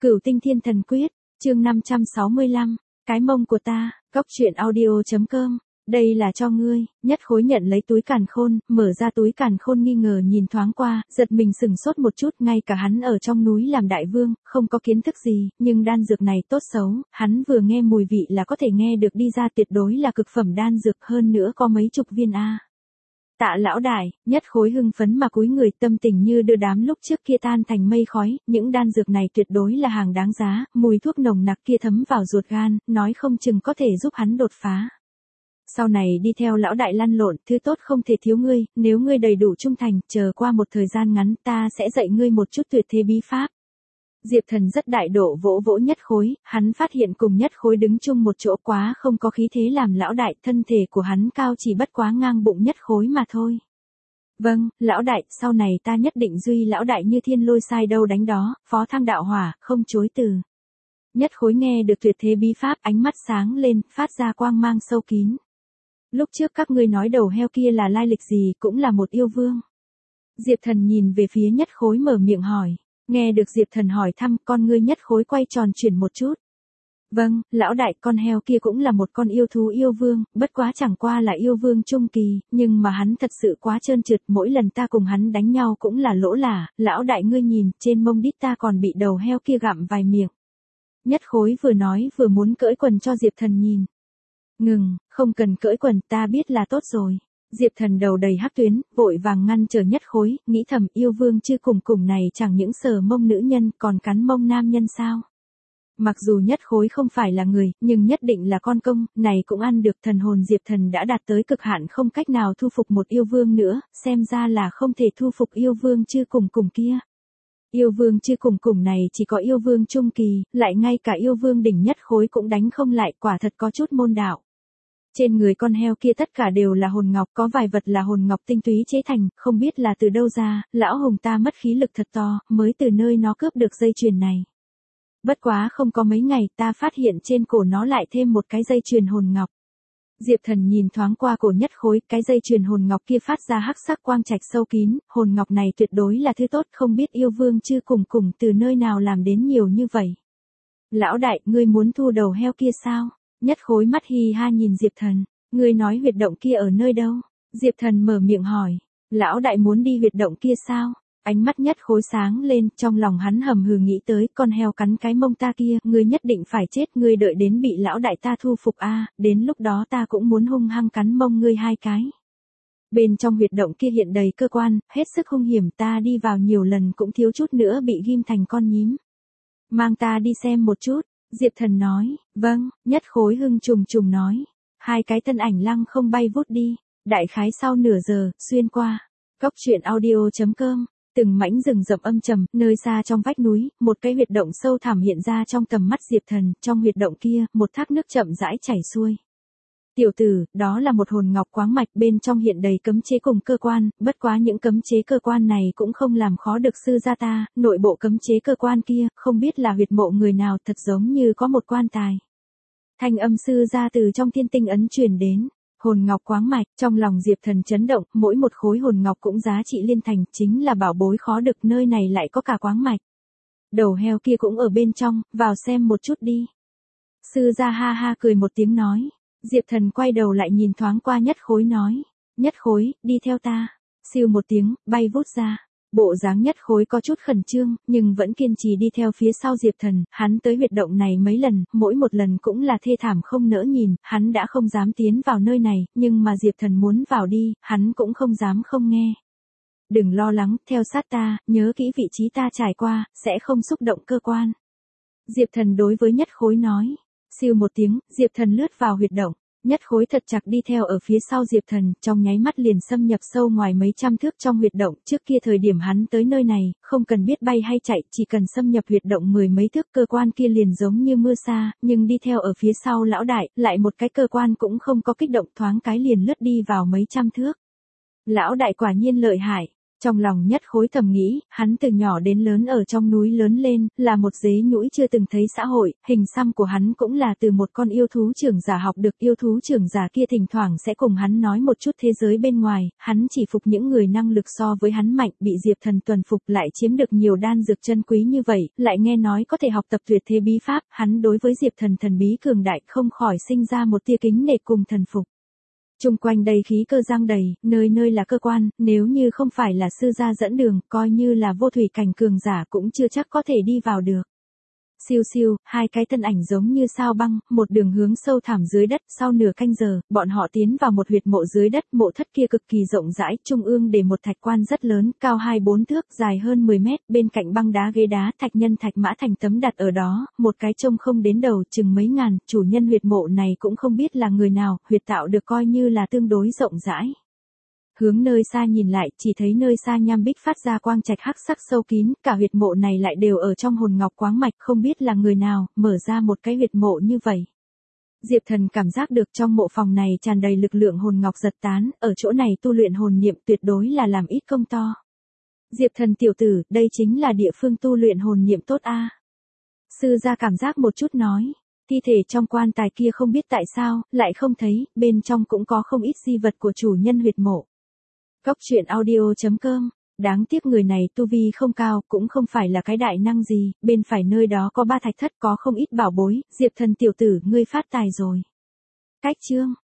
Cửu Tinh Thiên Thần Quyết, chương 565, cái mông của ta, góc truyện audio.com, đây là cho ngươi. Nhất Khối nhận lấy túi càn khôn, mở ra túi càn khôn nghi ngờ nhìn thoáng qua, giật mình sửng sốt một chút, ngay cả hắn ở trong núi làm đại vương, không có kiến thức gì, nhưng đan dược này tốt xấu, hắn vừa nghe mùi vị là có thể nghe được đi ra, tuyệt đối là cực phẩm đan dược, hơn nữa có mấy chục viên a. Tạ lão đại, Nhất Khối hưng phấn mà cúi người, tâm tình như đưa đám lúc trước kia tan thành mây khói, những đan dược này tuyệt đối là hàng đáng giá, mùi thuốc nồng nặc kia thấm vào ruột gan, nói không chừng có thể giúp hắn đột phá. Sau này đi theo lão đại lăn lộn, thứ tốt không thể thiếu ngươi, nếu ngươi đầy đủ trung thành, chờ qua một thời gian ngắn ta sẽ dạy ngươi một chút tuyệt thế bí pháp. Diệp Thần rất đại độ vỗ vỗ Nhất Khối, hắn phát hiện cùng Nhất Khối đứng chung một chỗ quá không có khí thế làm lão đại, thân thể của hắn cao chỉ bất quá ngang bụng Nhất Khối mà thôi. Vâng, lão đại, sau này ta nhất định duy lão đại như thiên lôi sai đâu đánh đó, phó thăng đạo hỏa, không chối từ. Nhất Khối nghe được tuyệt thế bí pháp, ánh mắt sáng lên, phát ra quang mang sâu kín. Lúc trước các ngươi nói đầu heo kia là lai lịch gì, cũng là một yêu vương. Diệp Thần nhìn về phía Nhất Khối mở miệng hỏi. Nghe được Diệp Thần hỏi thăm, con ngươi Nhất Khối quay tròn chuyển một chút. Vâng, lão đại, con heo kia cũng là một con yêu thú yêu vương, bất quá chẳng qua là yêu vương trung kỳ, nhưng mà hắn thật sự quá trơn trượt, mỗi lần ta cùng hắn đánh nhau cũng là lỗ lả, lão đại ngươi nhìn, trên mông đít ta còn bị đầu heo kia gặm vài miệng. Nhất Khối vừa nói vừa muốn cởi quần cho Diệp Thần nhìn. Ngừng, không cần cởi quần, ta biết là tốt rồi. Diệp Thần đầu đầy hắc tuyến, vội vàng ngăn trở Nhất Khối, nghĩ thầm yêu vương chưa cùng này chẳng những sờ mông nữ nhân còn cắn mông nam nhân sao. Mặc dù Nhất Khối không phải là người, nhưng nhất định là con công, này cũng ăn được. Thần hồn Diệp Thần đã đạt tới cực hạn, không cách nào thu phục một yêu vương nữa, xem ra là không thể thu phục yêu vương chưa cùng kia. Yêu vương chưa cùng này chỉ có yêu vương trung kỳ, lại ngay cả yêu vương đỉnh Nhất Khối cũng đánh không lại, quả thật có chút môn đạo. Trên người con heo kia tất cả đều là hồn ngọc, có vài vật là hồn ngọc tinh túy chế thành, không biết là từ đâu ra, lão hùng ta mất khí lực thật to, mới từ nơi nó cướp được dây chuyền này. Bất quá không có mấy ngày ta phát hiện trên cổ nó lại thêm một cái dây chuyền hồn ngọc. Diệp Thần nhìn thoáng qua cổ Nhất Khối, cái dây chuyền hồn ngọc kia phát ra hắc sắc quang trạch sâu kín, hồn ngọc này tuyệt đối là thứ tốt, không biết yêu vương chưa cùng từ nơi nào làm đến nhiều như vậy. Lão đại, ngươi muốn thu đầu heo kia sao? Nhất Khối mắt hi ha nhìn Diệp Thần, ngươi nói huyệt động kia ở nơi đâu? Diệp Thần mở miệng hỏi, lão đại muốn đi huyệt động kia sao? Ánh mắt Nhất Khối sáng lên, trong lòng hắn hầm hừ nghĩ tới, con heo cắn cái mông ta kia, ngươi nhất định phải chết, ngươi đợi đến bị lão đại ta thu phục a, đến lúc đó ta cũng muốn hung hăng cắn mông ngươi hai cái. Bên trong huyệt động kia hiện đầy cơ quan, hết sức hung hiểm, ta đi vào nhiều lần cũng thiếu chút nữa bị ghim thành con nhím. Mang ta đi xem một chút. Diệp Thần nói, vâng. Nhất Khối hưng trùng nói. Hai cái thân ảnh lăng không bay vút đi. Đại khái sau nửa giờ, xuyên qua. Góc truyện audio.com. Từng mảnh rừng rậm âm trầm, nơi xa trong vách núi, một cái huyệt động sâu thẳm hiện ra trong tầm mắt Diệp Thần. Trong huyệt động kia, một thác nước chậm rãi chảy xuôi. Tiểu tử, đó là một hồn ngọc quáng mạch, bên trong hiện đầy cấm chế cùng cơ quan, bất quá những cấm chế cơ quan này cũng không làm khó được sư gia ta, nội bộ cấm chế cơ quan kia, không biết là huyệt mộ người nào, thật giống như có một quan tài. Thanh âm sư gia từ trong thiên tinh ấn truyền đến, hồn ngọc quáng mạch, trong lòng Diệp Thần chấn động, mỗi một khối hồn ngọc cũng giá trị liên thành, chính là bảo bối khó được, nơi này lại có cả quáng mạch. Đầu heo kia cũng ở bên trong, vào xem một chút đi. Sư gia ha ha cười một tiếng nói. Diệp Thần quay đầu lại nhìn thoáng qua Nhất Khối nói, Nhất Khối, đi theo ta. Siêu một tiếng, bay vút ra. Bộ dáng Nhất Khối có chút khẩn trương, nhưng vẫn kiên trì đi theo phía sau Diệp Thần, hắn tới huyệt động này mấy lần, mỗi một lần cũng là thê thảm không nỡ nhìn, hắn đã không dám tiến vào nơi này, nhưng mà Diệp Thần muốn vào đi, hắn cũng không dám không nghe. Đừng lo lắng, theo sát ta, nhớ kỹ vị trí ta trải qua, sẽ không xúc động cơ quan. Diệp Thần đối với Nhất Khối nói. Siêu một tiếng, Diệp Thần lướt vào huyệt động. Nhất Khối thật chặt đi theo ở phía sau Diệp Thần, trong nháy mắt liền xâm nhập sâu ngoài mấy trăm thước trong huyệt động. Trước kia thời điểm hắn tới nơi này, không cần biết bay hay chạy, chỉ cần xâm nhập huyệt động mười mấy thước, cơ quan kia liền giống như mưa xa, nhưng đi theo ở phía sau lão đại, lại một cái cơ quan cũng không có kích động, thoáng cái liền lướt đi vào mấy trăm thước. Lão đại quả nhiên lợi hại. Trong lòng Nhất Khối thầm nghĩ, hắn từ nhỏ đến lớn ở trong núi lớn lên, là một dế nhũi chưa từng thấy xã hội, hình xăm của hắn cũng là từ một con yêu thú trưởng giả học được. Yêu thú trưởng giả kia thỉnh thoảng sẽ cùng hắn nói một chút thế giới bên ngoài, hắn chỉ phục những người năng lực so với hắn mạnh, bị Diệp Thần tuần phục lại chiếm được nhiều đan dược chân quý như vậy, lại nghe nói có thể học tập tuyệt thế bí pháp, hắn đối với Diệp Thần thần bí cường đại không khỏi sinh ra một tia kính nể cùng thần phục. Chung quanh đầy khí cơ giăng đầy, nơi nơi là cơ quan, nếu như không phải là sư gia dẫn đường, coi như là vô thủy cảnh cường giả cũng chưa chắc có thể đi vào được. Siêu siêu, hai cái thân ảnh giống như sao băng, một đường hướng sâu thẳm dưới đất. Sau nửa canh giờ, bọn họ tiến vào một huyệt mộ dưới đất. Mộ thất kia cực kỳ rộng rãi, trung ương để một thạch quan rất lớn, cao 2-4 thước, dài hơn 10 mét. Bên cạnh băng đá ghế đá, thạch nhân thạch mã thành tấm đặt ở đó, một cái trông không đến đầu, chừng mấy ngàn. Chủ nhân huyệt mộ này cũng không biết là người nào, huyệt tạo được coi như là tương đối rộng rãi. Hướng nơi xa nhìn lại, chỉ thấy nơi xa nham bích phát ra quang trạch hắc sắc sâu kín, cả huyệt mộ này lại đều ở trong hồn ngọc quáng mạch, không biết là người nào, mở ra một cái huyệt mộ như vậy. Diệp Thần cảm giác được trong mộ phòng này tràn đầy lực lượng hồn ngọc giật tán, ở chỗ này tu luyện hồn niệm tuyệt đối là làm ít công to. Diệp Thần tiểu tử, đây chính là địa phương tu luyện hồn niệm tốt a. Sư gia cảm giác một chút nói. Thi thể trong quan tài kia không biết tại sao, lại không thấy, bên trong cũng có không ít di vật của chủ nhân huyệt mộ. Góc truyện audio.com. Đáng tiếc người này tu vi không cao, cũng không phải là cái đại năng gì, bên phải nơi đó có 3 thạch thất có không ít bảo bối. Diệp Thần tiểu tử, ngươi phát tài rồi. Cách chương